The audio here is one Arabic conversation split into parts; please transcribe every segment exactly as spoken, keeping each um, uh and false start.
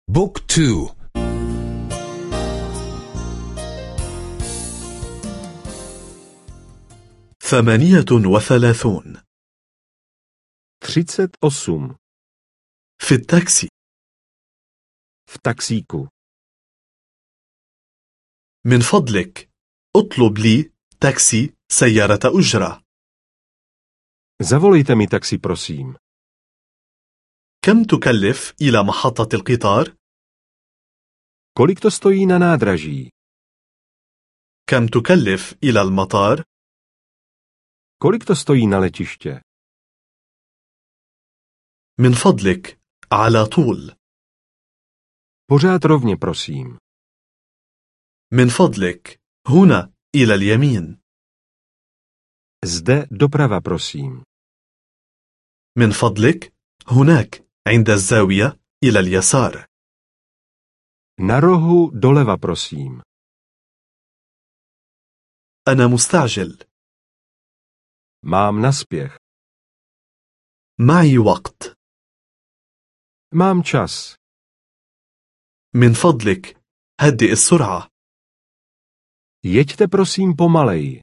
بوك تو. ثمانية وثلاثون. třicet osm. في التاكسي. V taxíku. من فضلك اطلب لي تاكسي سيارة أجرة. Zavolejte mi taxi, prosím. كم تكلف إلى محطة القطار؟ Kolik to stojí na nádraží? كم تكلف إلى المطار؟ Kolik to stojí na letiště? من فضلك على طول. Pořád rovně, prosím. من فضلك هنا إلى اليمين. Zde doprava, prosím. من فضلك هناك عند الزاوية إلى اليسار. Na rohu doleva, prosím. أنا مستعجل. Mám naspěch. معي وقت. Mám čas. من فضلك هدئ السرعة. Jeďte prosím pomaleji.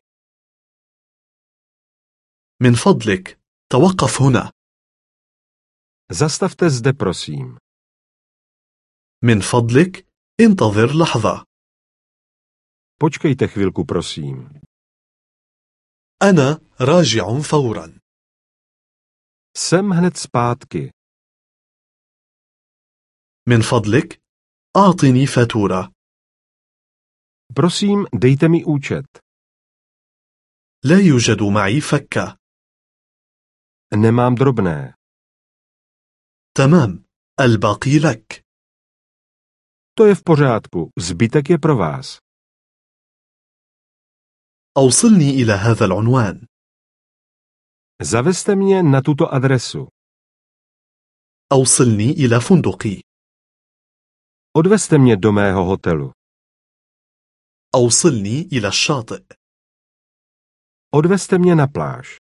من فضلك توقف هنا. Zastavte zde, prosím. من فضلك انتظر لحظة. Počkejte chvilku, prosím. أنا راجع فورا. Jsem hned zpátky. من فضلك أعطني فاتورة. Prosím, dejte mi účet. لا يوجد معي فكة. Nemám drobné. تمام، الباقي لك. To je v pořádku, zbytek je pro vás. أوصلني إلى هذا العنوان. Zavezte mě na tuto adresu. أوصلني إلى فندقي. Odvezte mě do mého hotelu. أوصلني إلى الشاطئ. Odvezte mě na pláž.